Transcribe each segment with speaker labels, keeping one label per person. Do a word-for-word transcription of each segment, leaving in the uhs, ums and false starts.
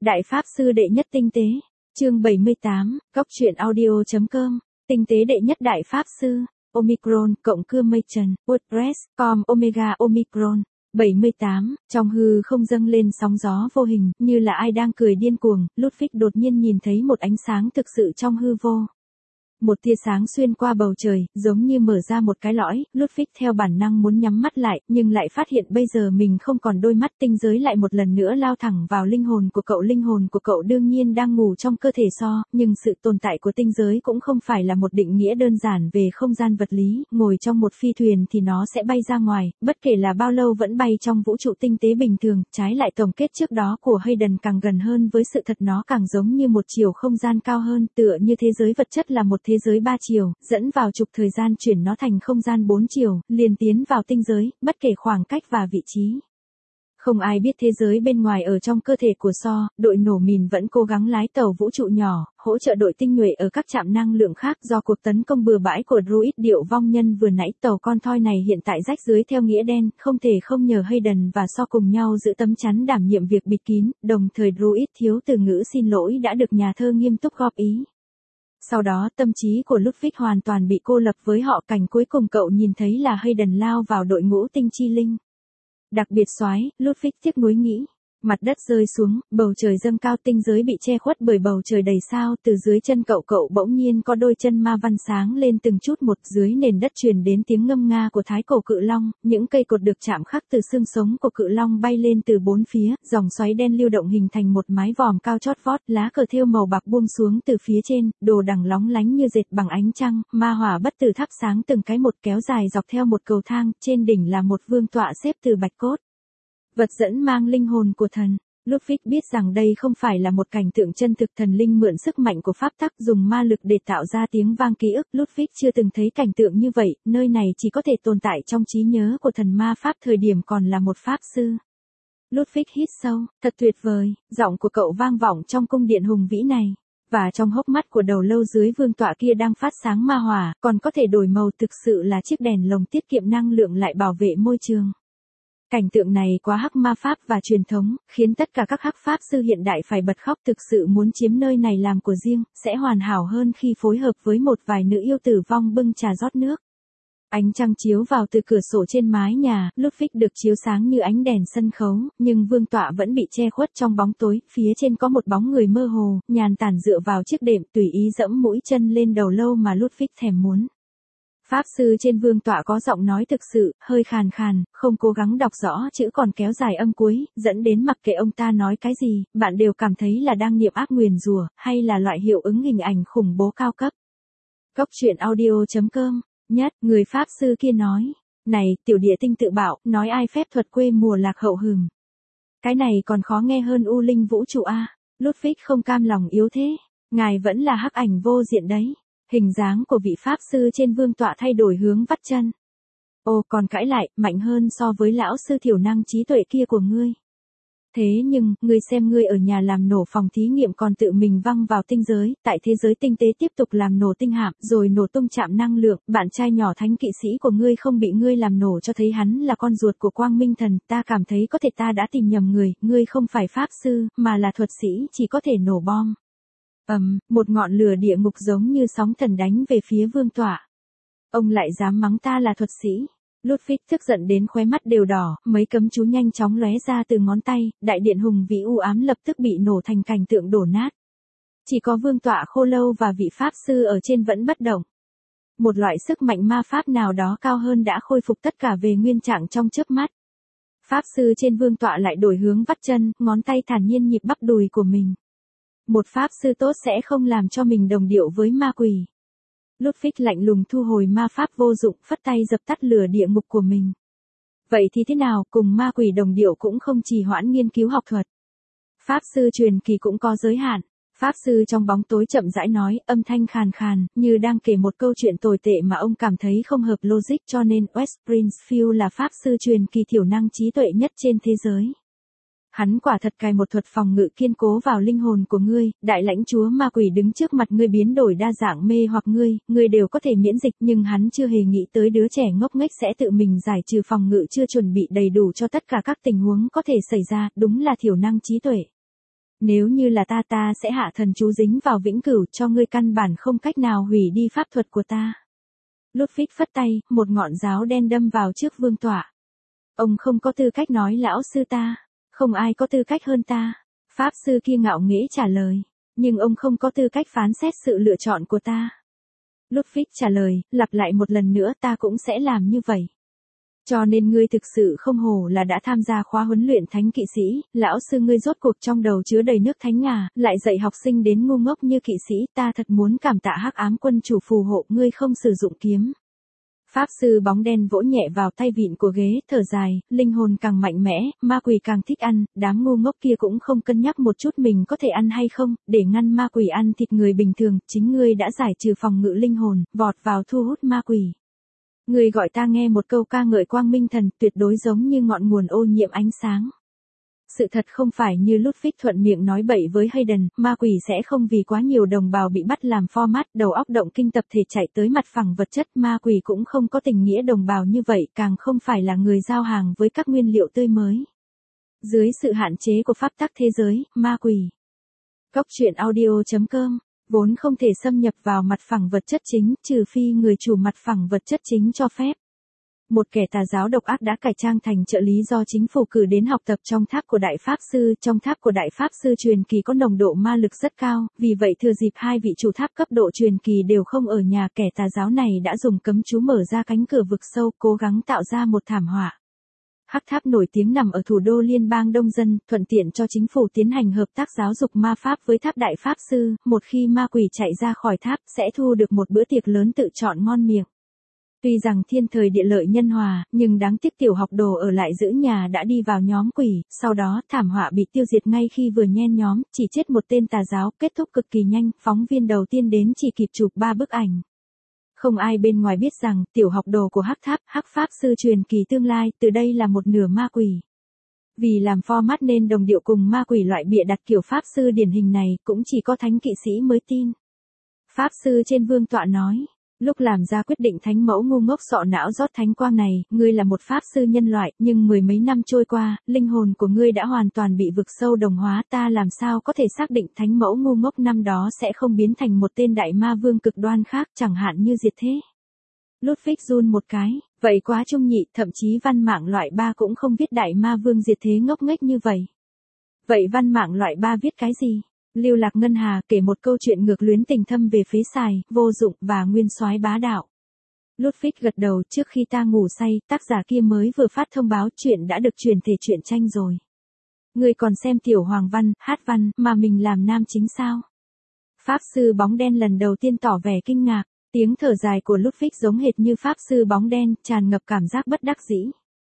Speaker 1: Đại Pháp Sư Đệ Nhất Tinh Tế, chương bảy mươi tám, Góc truyện audio.com, Tinh Tế Đệ Nhất Đại Pháp Sư, Omicron, cộng cưa mây trần, WordPress, com Omega Omicron. bảy mươi tám, trong hư không dâng lên sóng gió vô hình, như là ai đang cười điên cuồng, Ludwig đột nhiên nhìn thấy một ánh sáng thực sự trong hư vô. Một tia sáng xuyên qua bầu trời, giống như mở ra một cái lõi, Ludwig theo bản năng muốn nhắm mắt lại, nhưng lại phát hiện bây giờ mình không còn đôi mắt. Tinh giới lại một lần nữa lao thẳng vào linh hồn của cậu. Linh hồn của cậu đương nhiên đang ngủ trong cơ thể So, nhưng sự tồn tại của tinh giới cũng không phải là một định nghĩa đơn giản về không gian vật lý, ngồi trong một phi thuyền thì nó sẽ bay ra ngoài, bất kể là bao lâu vẫn bay trong vũ trụ tinh tế bình thường. Trái lại, tổng kết trước đó của Hayden càng gần hơn với sự thật, nó càng giống như một chiều không gian cao hơn, tựa như thế giới vật chất là một thế giới ba chiều, dẫn vào trục thời gian chuyển nó thành không gian bốn chiều, liền tiến vào tinh giới, bất kể khoảng cách và vị trí. Không ai biết thế giới bên ngoài ở trong cơ thể của So, đội nổ mìn vẫn cố gắng lái tàu vũ trụ nhỏ, hỗ trợ đội tinh nhuệ ở các trạm năng lượng khác. Do cuộc tấn công bừa bãi của Druid điệu vong nhân vừa nãy, tàu con thoi này hiện tại rách dưới theo nghĩa đen, không thể không nhờ Hayden và So cùng nhau giữ tấm chắn đảm nhiệm việc bịt kín, đồng thời Druid thiếu từ ngữ xin lỗi đã được nhà thơ nghiêm túc góp ý. Sau đó, tâm trí của Ludwig hoàn toàn bị cô lập với họ. Cảnh cuối cùng cậu nhìn thấy là Hayden lao vào đội ngũ tinh chi linh. Đặc biệt soái, Ludwig tiếc nuối nghĩ. Mặt đất rơi xuống, bầu trời dâng cao, tinh giới bị che khuất bởi bầu trời đầy sao. Từ dưới chân cậu cậu bỗng nhiên có đôi chân ma văn sáng lên từng chút một. Dưới nền đất truyền đến tiếng ngâm nga của thái cổ cự long, những cây cột được chạm khắc từ xương sống của cự long bay lên từ bốn phía, dòng xoáy đen lưu động hình thành một mái vòm cao chót vót. Lá cờ thêu màu bạc buông xuống từ phía trên, đồ đằng lóng lánh như dệt bằng ánh trăng, ma hỏa bất tử thắp sáng từng cái một, kéo dài dọc theo một cầu thang. Trên đỉnh là một vương tọa xếp từ bạch cốt, vật dẫn mang linh hồn của thần. Ludwig biết rằng đây không phải là một cảnh tượng chân thực, thần linh mượn sức mạnh của pháp tắc dùng ma lực để tạo ra tiếng vang ký ức. Ludwig chưa từng thấy cảnh tượng như vậy, nơi này chỉ có thể tồn tại trong trí nhớ của thần ma pháp thời điểm còn là một pháp sư. Ludwig hít sâu, thật tuyệt vời, giọng của cậu vang vọng trong cung điện hùng vĩ này. Và trong hốc mắt của đầu lâu dưới vương tọa kia đang phát sáng ma hỏa, còn có thể đổi màu, thực sự là chiếc đèn lồng tiết kiệm năng lượng lại bảo vệ môi trường. Cảnh tượng này quá hắc ma pháp và truyền thống, khiến tất cả các hắc pháp sư hiện đại phải bật khóc. Thực sự muốn chiếm nơi này làm của riêng, sẽ hoàn hảo hơn khi phối hợp với một vài nữ yêu tử vong bưng trà rót nước. Ánh trăng chiếu vào từ cửa sổ trên mái nhà, Ludwig được chiếu sáng như ánh đèn sân khấu, nhưng vương tọa vẫn bị che khuất trong bóng tối. Phía trên có một bóng người mơ hồ, nhàn tản dựa vào chiếc đệm, tùy ý dẫm mũi chân lên đầu lâu mà Ludwig thèm muốn. Pháp sư trên vương tọa có giọng nói thực sự, hơi khàn khàn, không cố gắng đọc rõ chữ còn kéo dài âm cuối, dẫn đến mặc kệ ông ta nói cái gì, bạn đều cảm thấy là đang niệm ác nguyền rủa, hay là loại hiệu ứng hình ảnh khủng bố cao cấp. Góc truyện audio.com, nhất, người pháp sư kia nói, này, tiểu địa tinh tự bảo, nói ai phép thuật quê mùa lạc hậu hừm. Cái này còn khó nghe hơn U Linh vũ trụ a. Ludwig không cam lòng yếu thế, ngài vẫn là hắc ảnh vô diện đấy. Hình dáng của vị pháp sư trên vương tọa thay đổi hướng vắt chân. Ô, còn cãi lại, mạnh hơn so với lão sư thiểu năng trí tuệ kia của ngươi. Thế nhưng, ngươi xem, ngươi ở nhà làm nổ phòng thí nghiệm còn tự mình văng vào tinh giới, tại thế giới tinh tế tiếp tục làm nổ tinh hạm, rồi nổ tung trạm năng lượng. Bạn trai nhỏ thánh kỵ sĩ của ngươi không bị ngươi làm nổ, cho thấy hắn là con ruột của Quang Minh Thần. Ta cảm thấy có thể ta đã tìm nhầm người, ngươi không phải pháp sư, mà là thuật sĩ, chỉ có thể nổ bom. Ầm, um, một ngọn lửa địa ngục giống như sóng thần đánh về phía vương tọa. Ông lại dám mắng ta là thuật sĩ. Ludwig tức giận đến khóe mắt đều đỏ, mấy cấm chú nhanh chóng lóe ra từ ngón tay, đại điện hùng vĩ u ám lập tức bị nổ thành cảnh tượng đổ nát. Chỉ có vương tọa khô lâu và vị pháp sư ở trên vẫn bất động. Một loại sức mạnh ma pháp nào đó cao hơn đã khôi phục tất cả về nguyên trạng trong chớp mắt. Pháp sư trên vương tọa lại đổi hướng vắt chân, ngón tay thản nhiên nhịp bắp đùi của mình. Một pháp sư tốt sẽ không làm cho mình đồng điệu với ma quỷ. Ludwig lạnh lùng thu hồi ma pháp vô dụng, phất tay dập tắt lửa địa ngục của mình. Vậy thì thế nào, cùng ma quỷ đồng điệu cũng không trì hoãn nghiên cứu học thuật. Pháp sư truyền kỳ cũng có giới hạn. Pháp sư trong bóng tối chậm rãi nói, âm thanh khàn khàn, như đang kể một câu chuyện tồi tệ mà ông cảm thấy không hợp logic, cho nên West Springfield là pháp sư truyền kỳ thiểu năng trí tuệ nhất trên thế giới. Hắn quả thật cài một thuật phòng ngự kiên cố vào linh hồn của ngươi, đại lãnh chúa ma quỷ đứng trước mặt ngươi biến đổi đa dạng mê hoặc ngươi, ngươi đều có thể miễn dịch, nhưng hắn chưa hề nghĩ tới đứa trẻ ngốc nghếch sẽ tự mình giải trừ phòng ngự chưa chuẩn bị đầy đủ cho tất cả các tình huống có thể xảy ra, đúng là thiểu năng trí tuệ. Nếu như là ta ta sẽ hạ thần chú dính vào vĩnh cửu cho ngươi căn bản không cách nào hủy đi pháp thuật của ta. Ludwig phất tay, một ngọn giáo đen đâm vào trước vương tọa. Ông không có tư cách nói lão sư ta. Không ai có tư cách hơn ta. Pháp sư kia ngạo nghễ trả lời. Nhưng ông không có tư cách phán xét sự lựa chọn của ta. Ludwig trả lời, lặp lại một lần nữa ta cũng sẽ làm như vậy. Cho nên ngươi thực sự không hổ là đã tham gia khóa huấn luyện thánh kỵ sĩ, lão sư ngươi rốt cuộc trong đầu chứa đầy nước thánh ngà, lại dạy học sinh đến ngu ngốc như kỵ sĩ, ta thật muốn cảm tạ Hắc Ám quân chủ phù hộ ngươi không sử dụng kiếm. Pháp sư bóng đen vỗ nhẹ vào tay vịn của ghế, thở dài, linh hồn càng mạnh mẽ, ma quỷ càng thích ăn, đám ngu ngốc kia cũng không cân nhắc một chút mình có thể ăn hay không, để ngăn ma quỷ ăn thịt người bình thường, chính ngươi đã giải trừ phòng ngự linh hồn, vọt vào thu hút ma quỷ. Ngươi gọi ta nghe một câu ca ngợi quang minh thần, tuyệt đối giống như ngọn nguồn ô nhiễm ánh sáng. Sự thật không phải như Ludwig thuận miệng nói bậy với Hayden, ma quỷ sẽ không vì quá nhiều đồng bào bị bắt làm format, đầu óc động kinh tập thể chạy tới mặt phẳng vật chất, ma quỷ cũng không có tình nghĩa đồng bào như vậy, càng không phải là người giao hàng với các nguyên liệu tươi mới. Dưới sự hạn chế của pháp tắc thế giới, ma quỷ. Góc truyện audio chấm com vốn không thể xâm nhập vào mặt phẳng vật chất chính, trừ phi người chủ mặt phẳng vật chất chính cho phép. Một kẻ tà giáo độc ác đã cải trang thành trợ lý do chính phủ cử đến học tập trong tháp của Đại Pháp Sư. Trong tháp của Đại Pháp Sư truyền kỳ có nồng độ ma lực rất cao, vì vậy thừa dịp hai vị chủ tháp cấp độ truyền kỳ đều không ở nhà, kẻ tà giáo này đã dùng cấm chú mở ra cánh cửa vực sâu, cố gắng tạo ra một thảm họa. Hắc tháp nổi tiếng nằm ở thủ đô liên bang Đông Dân, thuận tiện cho chính phủ tiến hành hợp tác giáo dục ma pháp với tháp Đại Pháp Sư, một khi ma quỷ chạy ra khỏi tháp sẽ thu được một bữa tiệc lớn tự chọn ngon miệng. Tuy rằng thiên thời địa lợi nhân hòa, nhưng đáng tiếc tiểu học đồ ở lại giữ nhà đã đi vào nhóm quỷ, sau đó thảm họa bị tiêu diệt ngay khi vừa nhen nhóm, chỉ chết một tên tà giáo, kết thúc cực kỳ nhanh, phóng viên đầu tiên đến chỉ kịp chụp ba bức ảnh. Không ai bên ngoài biết rằng, tiểu học đồ của Hắc Tháp, Hắc Pháp Sư truyền kỳ tương lai, từ đây là một nửa ma quỷ. Vì làm format nên đồng điệu cùng ma quỷ loại bịa đặt kiểu Pháp Sư điển hình này, cũng chỉ có thánh kỵ sĩ mới tin. Pháp Sư trên vương tọa nói. Lúc làm ra quyết định thánh mẫu ngu ngốc sọ não rót thánh quang này, ngươi là một pháp sư nhân loại, nhưng mười mấy năm trôi qua, linh hồn của ngươi đã hoàn toàn bị vực sâu đồng hóa, ta làm sao có thể xác định thánh mẫu ngu ngốc năm đó sẽ không biến thành một tên đại ma vương cực đoan khác, chẳng hạn như diệt thế. Ludwig run một cái, vậy quá trung nhị, thậm chí văn mạng loại ba cũng không viết đại ma vương diệt thế ngốc nghếch như vậy. Vậy văn mạng loại ba viết cái gì? Lưu Lạc Ngân Hà kể một câu chuyện ngược luyến tình thâm về phế xài, vô dụng và nguyên soái bá đạo. Ludwig gật đầu, trước khi ta ngủ say, tác giả kia mới vừa phát thông báo chuyện đã được truyền thể truyện tranh rồi. Người còn xem tiểu hoàng văn, hát văn, mà mình làm nam chính sao? Pháp sư bóng đen lần đầu tiên tỏ vẻ kinh ngạc, tiếng thở dài của Ludwig giống hệt như pháp sư bóng đen, tràn ngập cảm giác bất đắc dĩ.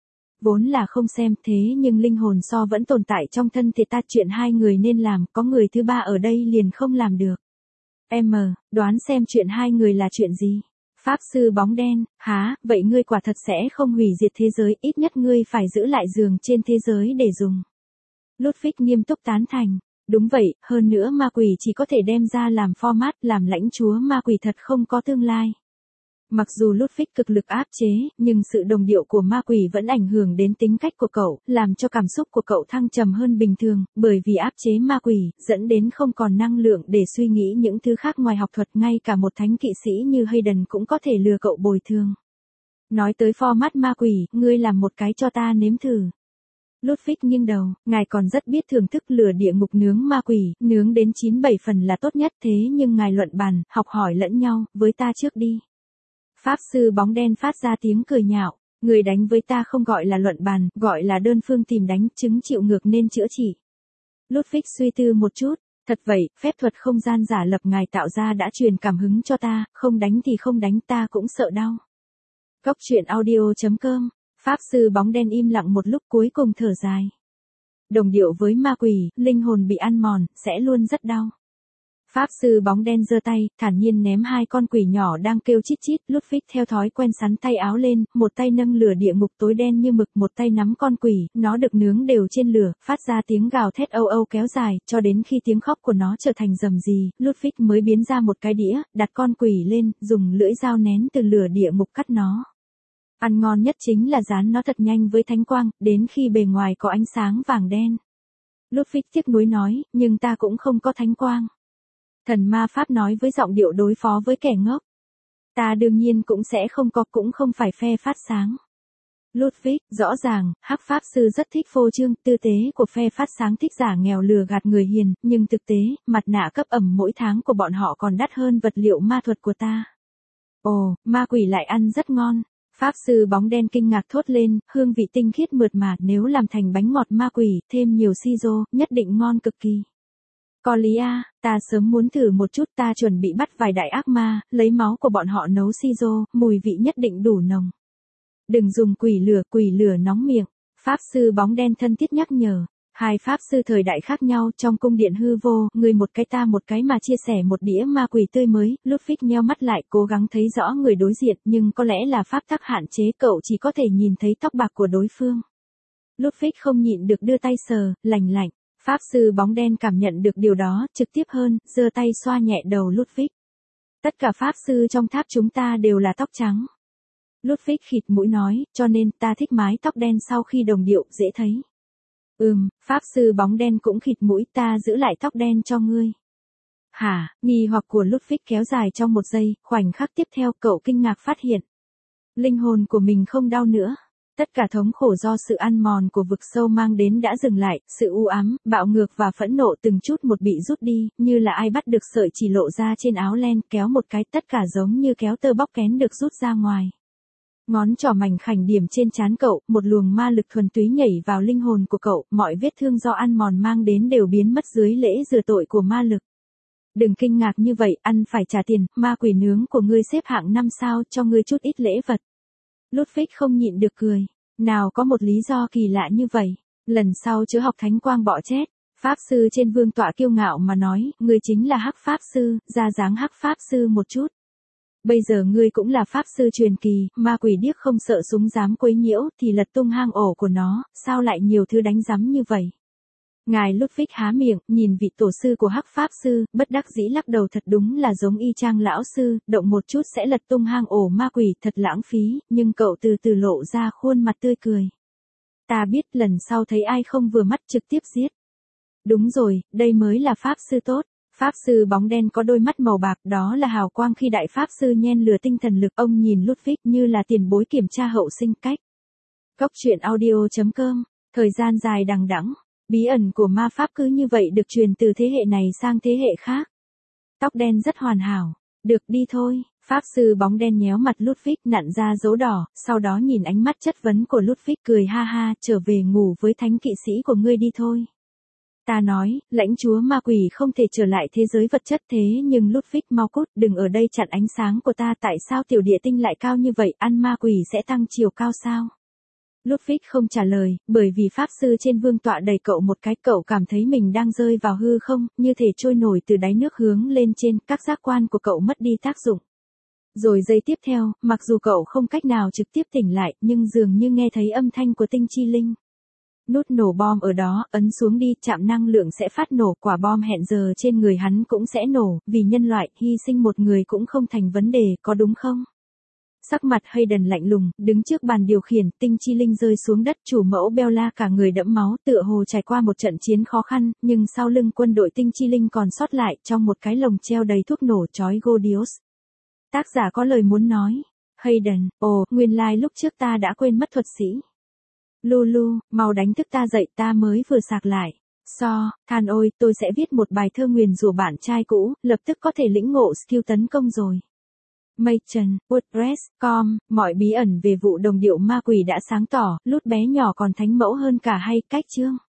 Speaker 1: Vốn là không xem thế nhưng linh hồn so vẫn tồn tại trong thân thể ta, chuyện hai người nên làm, có người thứ ba ở đây liền không làm được. Em, đoán xem chuyện hai người là chuyện gì? Pháp sư bóng đen, há, vậy ngươi quả thật sẽ không hủy diệt thế giới, ít nhất ngươi phải giữ lại giường trên thế giới để dùng. Ludwig nghiêm túc tán thành. Đúng vậy, hơn nữa ma quỷ chỉ có thể đem ra làm format, làm lãnh chúa ma quỷ thật không có tương lai. Mặc dù Ludwig cực lực áp chế, nhưng sự đồng điệu của ma quỷ vẫn ảnh hưởng đến tính cách của cậu, làm cho cảm xúc của cậu thăng trầm hơn bình thường, bởi vì áp chế ma quỷ, dẫn đến không còn năng lượng để suy nghĩ những thứ khác ngoài học thuật, ngay cả một thánh kỵ sĩ như Hayden cũng có thể lừa cậu bồi thường. Nói tới format ma quỷ, ngươi làm một cái cho ta nếm thử. Ludwig nghiêng đầu, ngài còn rất biết thưởng thức lửa địa ngục nướng ma quỷ, nướng đến chín bảy phần là tốt nhất, thế nhưng ngài luận bàn, học hỏi lẫn nhau, với ta trước đi. Pháp sư bóng đen phát ra tiếng cười nhạo, người đánh với ta không gọi là luận bàn, gọi là đơn phương tìm đánh, chứng chịu ngược nên chữa trị. Ludwig suy tư một chút, thật vậy, phép thuật không gian giả lập ngài tạo ra đã truyền cảm hứng cho ta, không đánh thì không đánh, ta cũng sợ đau. Góc truyện audio chấm com, Pháp sư bóng đen im lặng một lúc cuối cùng thở dài. Đồng điệu với ma quỷ, linh hồn bị ăn mòn, sẽ luôn rất đau. Pháp sư bóng đen giơ tay, thản nhiên ném hai con quỷ nhỏ đang kêu chít chít, Ludwig theo thói quen sắn tay áo lên, một tay nâng lửa địa ngục tối đen như mực, một tay nắm con quỷ, nó được nướng đều trên lửa, phát ra tiếng gào thét âu âu kéo dài, cho đến khi tiếng khóc của nó trở thành rầm rì, Ludwig mới biến ra một cái đĩa, đặt con quỷ lên, dùng lưỡi dao nén từ lửa địa ngục cắt nó. Ăn ngon nhất chính là rán nó thật nhanh với thánh quang, đến khi bề ngoài có ánh sáng vàng đen. Ludwig tiếc nuối nói, nhưng ta cũng không có thánh quang. Thần ma pháp nói với giọng điệu đối phó với kẻ ngốc. Ta đương nhiên cũng sẽ không có, cũng không phải phe phát sáng. Ludwig, rõ ràng, hắc pháp sư rất thích phô trương, tư tế của phe phát sáng thích giả nghèo lừa gạt người hiền, nhưng thực tế, mặt nạ cấp ẩm mỗi tháng của bọn họ còn đắt hơn vật liệu ma thuật của ta. Ồ, ma quỷ lại ăn rất ngon. Pháp sư bóng đen kinh ngạc thốt lên, hương vị tinh khiết mượt mà, nếu làm thành bánh ngọt ma quỷ, thêm nhiều siro, nhất định ngon cực kỳ. Có lý à, ta sớm muốn thử một chút, ta chuẩn bị bắt vài đại ác ma, lấy máu của bọn họ nấu siro, mùi vị nhất định đủ nồng. Đừng dùng quỷ lửa, quỷ lửa nóng miệng. Pháp sư bóng đen thân thiết nhắc nhở. Hai pháp sư thời đại khác nhau trong cung điện hư vô, người một cái ta một cái mà chia sẻ một đĩa ma quỷ tươi mới. Ludwig nheo mắt lại cố gắng thấy rõ người đối diện, nhưng có lẽ là pháp tắc hạn chế, cậu chỉ có thể nhìn thấy tóc bạc của đối phương. Ludwig không nhịn được đưa tay sờ, lành lạnh. Pháp sư bóng đen cảm nhận được điều đó, trực tiếp hơn, giơ tay xoa nhẹ đầu Ludwig. Tất cả pháp sư trong tháp chúng ta đều là tóc trắng. Ludwig khịt mũi nói, cho nên ta thích mái tóc đen sau khi đồng điệu, dễ thấy. Ừm, pháp sư bóng đen cũng khịt mũi, ta giữ lại tóc đen cho ngươi. Hả, nghi hoặc của Ludwig kéo dài trong một giây, khoảnh khắc tiếp theo cậu kinh ngạc phát hiện. Linh hồn của mình không đau nữa. Tất cả thống khổ do sự ăn mòn của vực sâu mang đến đã dừng lại, sự u ám, bạo ngược và phẫn nộ từng chút một bị rút đi, như là ai bắt được sợi chỉ lộ ra trên áo len, kéo một cái, tất cả giống như kéo tơ bóc kén được rút ra ngoài. Ngón trỏ mảnh khảnh điểm trên trán cậu, một luồng ma lực thuần túy nhảy vào linh hồn của cậu, mọi vết thương do ăn mòn mang đến đều biến mất dưới lễ rửa tội của ma lực. Đừng kinh ngạc như vậy, ăn phải trả tiền, ma quỷ nướng của ngươi xếp hạng năm sao, cho ngươi chút ít lễ vật. Ludwig không nhịn được cười. Nào có một lý do kỳ lạ như vậy. Lần sau chớ học thánh quang bọ chết. Pháp sư trên vương tọa kiêu ngạo mà nói, ngươi chính là hắc pháp sư, ra dáng hắc pháp sư một chút. Bây giờ ngươi cũng là pháp sư truyền kỳ, ma quỷ điếc không sợ súng dám quấy nhiễu, thì lật tung hang ổ của nó, sao lại nhiều thứ đánh rắm như vậy. Ngài Ludwig há miệng, nhìn vị tổ sư của hắc pháp sư, bất đắc dĩ lắc đầu, thật đúng là giống y chang lão sư, động một chút sẽ lật tung hang ổ ma quỷ, thật lãng phí, nhưng cậu từ từ lộ ra khuôn mặt tươi cười. Ta biết lần sau thấy ai không vừa mắt trực tiếp giết. Đúng rồi, đây mới là pháp sư tốt. Pháp sư bóng đen có đôi mắt màu bạc, đó là hào quang khi đại pháp sư nhen lửa tinh thần lực. Ông nhìn Ludwig như là tiền bối kiểm tra hậu sinh cách. Góc truyện audio chấm com, thời gian dài đằng đẵng. Bí ẩn của ma pháp cứ như vậy được truyền từ thế hệ này sang thế hệ khác. Tóc đen rất hoàn hảo. Được đi thôi. Pháp sư bóng đen nhéo mặt Ludwig nặn ra dấu đỏ, sau đó nhìn ánh mắt chất vấn của Ludwig cười ha ha, trở về ngủ với thánh kỵ sĩ của ngươi đi thôi. Ta nói, lãnh chúa ma quỷ không thể trở lại thế giới vật chất thế nhưng Ludwig mau cút, đừng ở đây chặn ánh sáng của ta, tại sao tiểu địa tinh lại cao như vậy, ăn ma quỷ sẽ tăng chiều cao sao? Ludwig không trả lời, bởi vì pháp sư trên vương tọa đẩy cậu một cái, cậu cảm thấy mình đang rơi vào hư không, như thể trôi nổi từ đáy nước hướng lên trên, các giác quan của cậu mất đi tác dụng. Rồi giây tiếp theo, mặc dù cậu không cách nào trực tiếp tỉnh lại, nhưng dường như nghe thấy âm thanh của tinh chi linh. Nút nổ bom ở đó, ấn xuống đi, chạm năng lượng sẽ phát nổ, quả bom hẹn giờ trên người hắn cũng sẽ nổ, vì nhân loại, hy sinh một người cũng không thành vấn đề, có đúng không? Sắc mặt Hayden lạnh lùng, đứng trước bàn điều khiển, tinh chi linh rơi xuống đất, chủ mẫu Bella cả người đẫm máu, tựa hồ trải qua một trận chiến khó khăn, nhưng sau lưng quân đội tinh chi linh còn sót lại, trong một cái lồng treo đầy thuốc nổ chói Godios. Tác giả có lời muốn nói. Hayden, ồ, nguyên lai like lúc trước ta đã quên mất thuật sĩ. Lulu, mau đánh thức ta dậy, ta mới vừa sạc lại. So, than ôi, tôi sẽ viết một bài thơ nguyền rủa bạn trai cũ, lập tức có thể lĩnh ngộ skill tấn công rồi. Machen, WordPress, com, mọi bí ẩn về vụ đồng điệu ma quỷ đã sáng tỏ, Lút bé nhỏ còn thánh mẫu hơn cả hay cách chương.